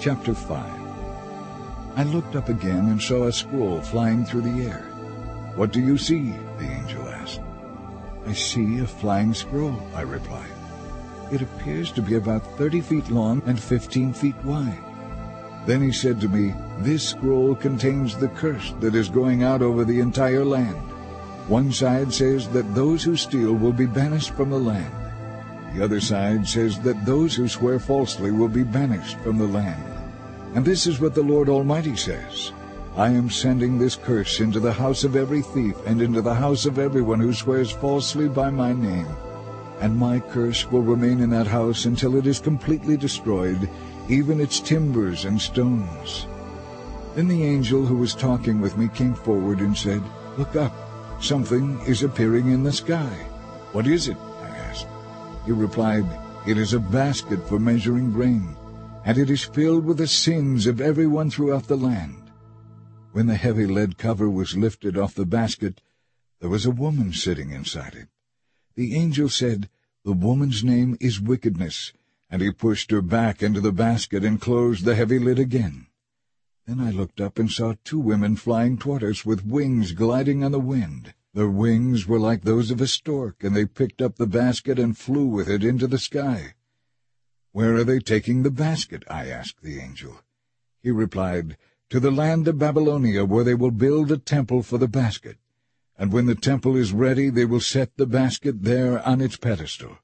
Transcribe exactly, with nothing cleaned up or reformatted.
Chapter five. I looked up again and saw a scroll flying through the air. "What do you see?" the angel asked. "I see a flying scroll," I replied. "It appears to be about thirty feet long and fifteen feet wide." Then he said to me, "This scroll contains the curse that is going out over the entire land. One side says that those who steal will be banished from the land. The other side says that those who swear falsely will be banished from the land. And this is what the Lord Almighty says: I am sending this curse into the house of every thief and into the house of everyone who swears falsely by my name. And my curse will remain in that house until it is completely destroyed, even its timbers and stones." Then the angel who was talking with me came forward and said, "Look up. Something is appearing in the sky." "What is it?" I asked. He replied, "It is a basket for measuring grain, and it is filled with the sins of everyone throughout the land." When the heavy lead cover was lifted off the basket, there was a woman sitting inside it. The angel said, "The woman's name is Wickedness," and he pushed her back into the basket and closed the heavy lid again. Then I looked up and saw two women flying toward us with wings gliding on the wind. Their wings were like those of a stork, and they picked up the basket and flew with it into the sky. "Where are they taking the basket?" I asked the angel. He replied, "To the land of Babylonia, where they will build a temple for the basket. And when the temple is ready, they will set the basket there on its pedestal."